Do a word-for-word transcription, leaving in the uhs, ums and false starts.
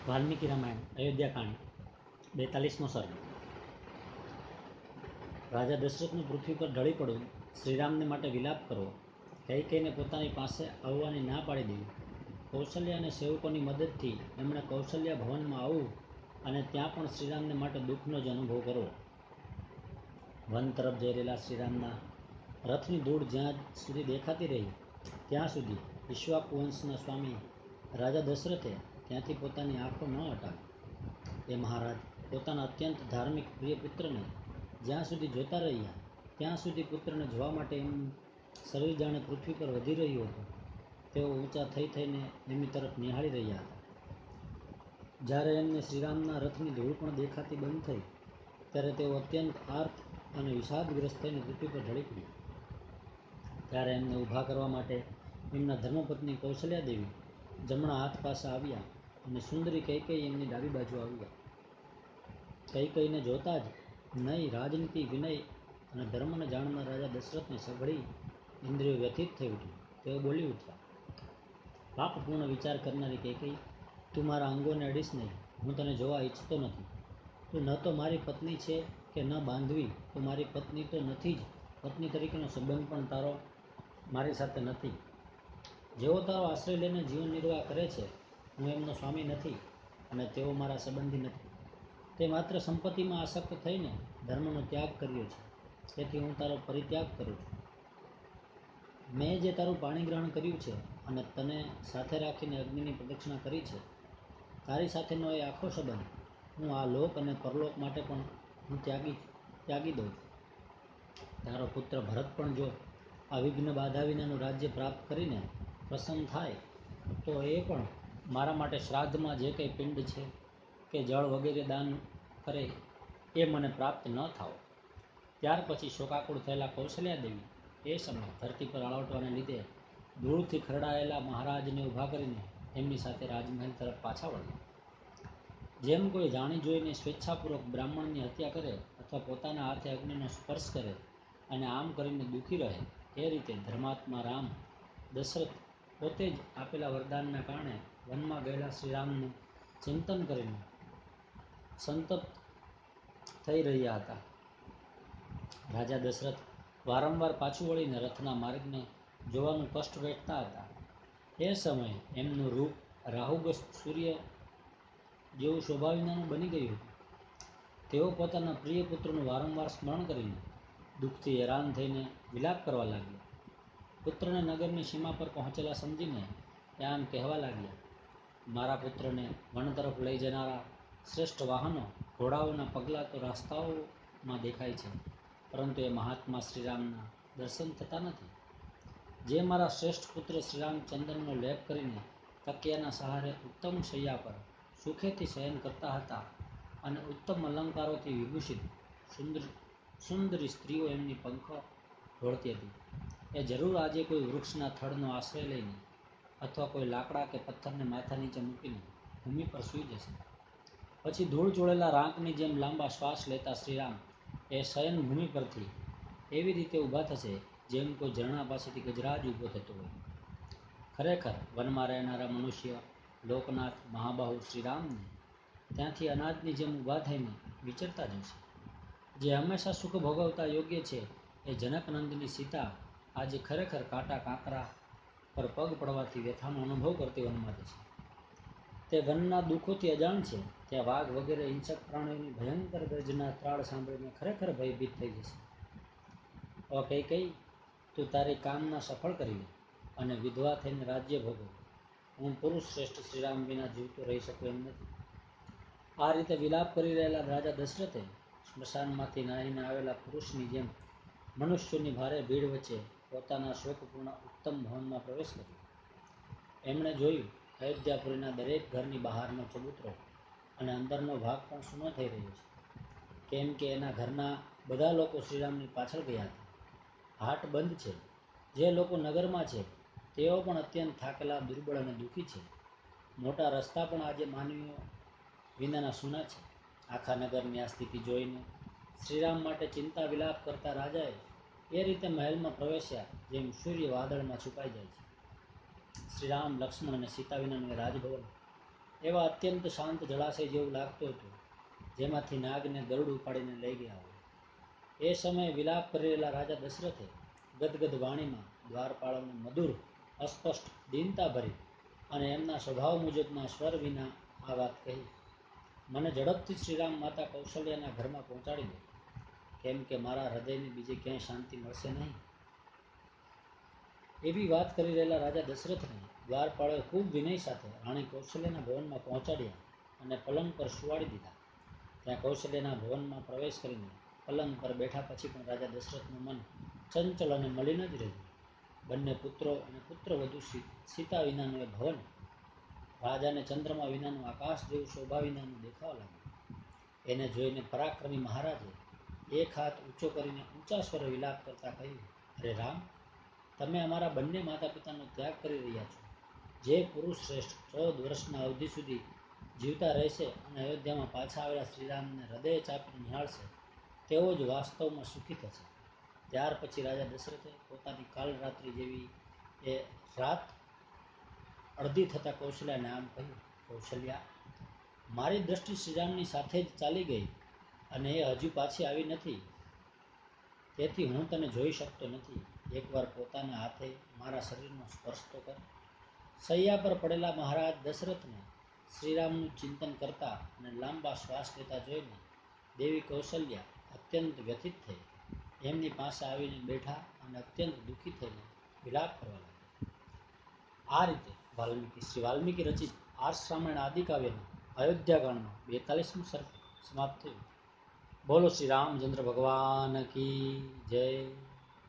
વાલ્મીકી રામાયણ અયોધ્યાકાંડ બેતાલીસમો સર્ગ. રાજા દશરથનું પૃથ્વી પર ઢળી પડવું, શ્રીરામને માટે વિલાપ કરવો, કૈકેયીને પોતાની પાસે આવવાની ના પાડી દેવી, કૌશલ્યા અને સેવકોની મદદથી એમણે કૌશલ્યા ભવનમાં આવવું અને ત્યાં પણ શ્રીરામને માટે દુઃખનો જ અનુભવ કરવો. વન તરફ જઈ રહેલા શ્રીરામના રથની ધૂળ જ્યાં સુધી દેખાતી રહી ત્યાં સુધી ઇક્ષ્વાકુ વંશના સ્વામી રાજા દશરથે ત્યાંથી પોતાની આંખો ન હટાવી. એ મહારાજ પોતાના અત્યંત ધાર્મિક પ્રિય પુત્રને જ્યાં સુધી જોતા રહ્યા ત્યાં સુધી પુત્રને જોવા માટે એમનું શરીર જાણે પૃથ્વી પર વધી રહ્યું હતું. તેઓ ઊંચા થઈ થઈને એમની તરફ નિહાળી રહ્યા હતા. જ્યારે એમને શ્રીરામના રથની ધૂળ પણ દેખાતી બંધ થઈ ત્યારે તેઓ અત્યંત આર્ત અને વિષાદગ્રસ્ત થઈને પૃથ્વી પર ઢળી પડ્યા. ત્યારે એમને ઊભા કરવા માટે એમના ધર્મપત્ની કૌશલ્યા દેવી જમણા હાથ પાસે આવ્યા અને સુંદરી કૈકેયી એમની ડાબી બાજુ આવ્યા. કૈકેયીને જોતા જ નય, રાજનીતિ, વિનય અને ધર્મને જાણનાર રાજા દશરથની સઘળી ઇન્દ્રિયો વ્યથિત થઈ ઉઠી. તેઓ બોલી ઉઠ્યા, પાપપૂર્ણ વિચાર કરનારી કૈકેયી, તું મારા અંગોને અડીશ નહીં. હું તને જોવા ઈચ્છતો નથી. તું ન તો મારી પત્ની છે કે ન બાંધવી. તું મારી પત્ની તો નથી જ. પત્ની તરીકેનો સંબંધ પણ તારો મારી સાથે નથી. જેઓ તારો આશ્રય લઈને જીવન નિર્વાહ કરે છે, હું એમનો સ્વામી નથી અને તેઓ મારા સંબંધી નથી. તે માત્ર સંપત્તિમાં આસક્ત થઈને ધર્મનો ત્યાગ કર્યો છે. તેથી હું તારો પરિત્યાગ કરું છું. મેં જે તારું પાણી ગ્રહણ કર્યું છે અને તને સાથે રાખીને અગ્નિની પ્રદક્ષિણા કરી છે, તારી સાથેનો એ આખો સંબંધ હું આ લોક અને પરલોક માટે પણ હું ત્યાગી ત્યાગી દઉં છું. તારો પુત્ર ભરત પણ જો આ વિઘ્ન બાધા વિનાનું રાજ્ય પ્રાપ્ત કરીને પ્રસન્ન થાય તો એ પણ મારા માટે શ્રાદ્ધમાં જે કંઈ પિંડ છે કે જળ વગેરે દાન કરે એ મને પ્રાપ્ત ન થાવ. ત્યાર પછી શોકાકુળ થયેલા કૌશલ્યા દેવી એ સમયે ધરતી પર આળોટવાને લીધે ધૂળથી ખરડાયેલા મહારાજને ઊભા કરીને એમની સાથે રાજમહેલ તરફ પાછા વળ્યા. જેમ કોઈ જાણી જોઈને સ્વેચ્છાપૂર્વક બ્રાહ્મણની હત્યા કરે અથવા પોતાના હાથે અગ્નિનો સ્પર્શ કરે અને આમ કરીને દુઃખી રહે, એ રીતે ધર્માત્મા રામ દશરથ પોતે જ આપેલા વરદાનના કારણે વનમાં ગયેલા શ્રીરામનું ચિંતન કરીને સંતપ્ત થઈ રહ્યા હતા. રાજા દશરથ વારંવાર પાછું વળીને રથના માર્ગને જોવાનું કષ્ટ વેઠતા હતા. એ સમયે એમનું રૂપ રાહુગ્રસ્ત સૂર્ય જેવું શોભા વિનાનું બની ગયું હતું. તેઓ પોતાના પ્રિય પુત્રનું વારંવાર સ્મરણ કરીને દુઃખથી હેરાન થઈને વિલાપ કરવા લાગ્યા. પુત્રને નગરની સીમા પર પહોંચેલા સમજીને એ આમ કહેવા લાગ્યા, મારા પુત્રને વન તરફ લઈ જનારા શ્રેષ્ઠ વાહનો, ઘોડાઓના પગલાં તો રસ્તાઓમાં દેખાય છે, પરંતુ એ મહાત્મા શ્રીરામના દર્શન થતા નથી. જે મારા શ્રેષ્ઠ પુત્ર શ્રીરામ ચંદનનો લેપ કરીને તકિયાના સહારે ઉત્તમ શૈયા પર સુખેથી શયન કરતા હતા અને ઉત્તમ અલંકારોથી વિભૂષિત સુંદર સુંદરી સ્ત્રીઓ એમની પંખો ઢોળતી હતી, એ જરૂર આજે કોઈ વૃક્ષના થડનો આશ્રય લઈને અથવા કોઈ લાકડા કે પથ્થરને માથા નીચે મૂકીને ભૂમિ પર સૂઈ જશે. પછી ધૂળ ચોળેલા રાંકની જેમ લાંબા શ્વાસ લેતા શ્રીરામ એ શયન ભૂમિ પરથી એવી રીતે ઊભા થશે જેમ કોઈ ઝરણા પાસેથી ગજરાજ ઊભો થતો હોય. ખરેખર વનમાં રહેનારા મનુષ્ય લોકનાથ મહાબાહુ શ્રીરામને ત્યાંથી અનાજની જેમ ઊભા થઈને વિચરતા જશે. જે હંમેશા સુખ ભોગવતા યોગ્ય છે એ જનકનંદની સીતા આજે ખરેખર કાંટા કાંકરા પર પગ પડવાથી વ્યથાનો અનુભવ કરતી વનમાં જશે. તે વનના દુઃખોથી અજાણ છે. ત્યાં વાઘ વગેરે હિંસક પ્રાણીઓની ભયંકર ગર્જના ત્રાળ સાંભળીને ખરેખર ભયભીત થઈ જશે. ઓ કૈકેયી, તું તારી કામના સફળ કરી લે અને વિધવા થઈને રાજ્ય ભોગવ. હું પુરુષ શ્રેષ્ઠ શ્રીરામ વિના જીવતો રહી શકું એમ નથી. આ રીતે વિલાપ કરી રહેલા રાજા દશરથે સ્મશાનમાંથી નાહીને આવેલા પુરુષની જેમ મનુષ્યોની ભારે ભીડ વચ્ચે પોતાના શોકપૂર્ણ ઉત્તમ ભવનમાં પ્રવેશ કર્યો. એમણે જોયું, અયોધ્યાપુરીના દરેક ઘરની બહારનો ચબૂતરો અને અંદરનો ભાગ પણ સૂનો થઈ રહ્યો છે, કેમ કે એના ઘરના બધા લોકો શ્રીરામની પાછળ ગયા હતા. હાટ બંધ છે. જે લોકો નગરમાં છે તેઓ પણ અત્યંત થાકેલા, દુર્બળ અને દુઃખી છે. મોટા રસ્તા પણ આજે માનવીઓ વિનાના સૂના છે. આખા નગરની આ સ્થિતિ જોઈને શ્રીરામ માટે ચિંતા વિલાપ કરતા રાજાએ એ રીતે મહેલમાં પ્રવેશ્યા જેમ સૂર્ય વાદળમાં છુપાઈ જાય છે. શ્રીરામ, લક્ષ્મણ અને સીતા વિનાનું એ રાજભવન એવા અત્યંત શાંત જળાશય જેવું લાગતું હતું, જેમાંથી નાગને ગરુડ ઉપાડીને લઈ ગયા હોય. એ સમયે વિલાપ કરી રહેલા રાજા દશરથે ગદગદ વાણીમાં દ્વારપાળોને મધુર, અસ્પષ્ટ, દીનતાભરી અને એમના સ્વભાવ મુજબના સ્વર વિના આ વાત કહી: મને ઝડપથી શ્રીરામ માતા કૌશલ્યાના ઘરમાં પહોંચાડી દો, કેમ કે મારા હૃદયને બીજે ક્યાંય શાંતિ મળશે નહીં. એવી વાત કરી રહેલા રાજા દશરથને દ્વારપાળોએ ખૂબ વિનય સાથે રાણી કૌશલ્યાના ભવનમાં પહોંચાડ્યા અને પલંગ પર સુવાડી દીધા. ત્યાં કૌશલ્યાના ભવનમાં પ્રવેશ કરીને પલંગ પર બેઠા પછી પણ રાજા દશરથનું મન ચંચળ અને મલિન જ રહ્યું. બંને પુત્રો અને પુત્રવધુ સીતા વિનાનું એ ભવન રાજાને ચંદ્રમા વિનાનું આકાશ જેવું શોભા વિનાનું દેખાવા લાગ્યું. એને જોઈને પરાક્રમી મહારાજે એક હાથ ઊંચો કરીને ઊંચા સ્વરે વિલાપ કરતા કહ્યું: અરે રામ, તમે અમારા બંને માતા પિતાનો ત્યાગ કરી રહ્યા છો. જે પુરુષ શ્રેષ્ઠ ચૌદ વર્ષના અવધિ સુધી જીવતા રહેશે અને અયોધ્યામાં પાછા આવેલા શ્રીરામને હૃદય ચાપીને નિહાળશે, તેઓ જ વાસ્તવમાં સુખી થશે. ત્યાર પછી રાજા દશરથે પોતાની કાલરાત્રિ જેવી એ રાત અડધી થતાં કૌશલ્યાને આમ કહ્યું: કૌશલ્યા, મારી દ્રષ્ટિ શ્રીરામની સાથે જ ચાલી ગઈ અને એ હજુ પાછી આવી નથી, તેથી હું તને જોઈ શકતો નથી. એકવાર પોતાના હાથે મારા શરીરનો સ્પર્શ તો કર. શૈયા પર પડેલા મહારાજ દશરથને શ્રીરામનું ચિંતન કરતા અને લાંબા શ્વાસ લેતા જોઈને દેવી કૌશલ્યા અત્યંત વ્યથિત થઈ એમની પાસે આવીને બેઠા અને અત્યંત દુઃખી થઈને વિલાપ કરવા લાગ્યા. આ રીતે વાલ્મીકી શ્રી વાલ્મીકી રચિત આર્ષ રામાયણ આદિકાવ્યનું અયોધ્યાકાંડનું બેતાલીસમું સર્ગ સમાપ્ત થયું. બોલો શ્રી રામચંદ્ર ભગવાન કી જય.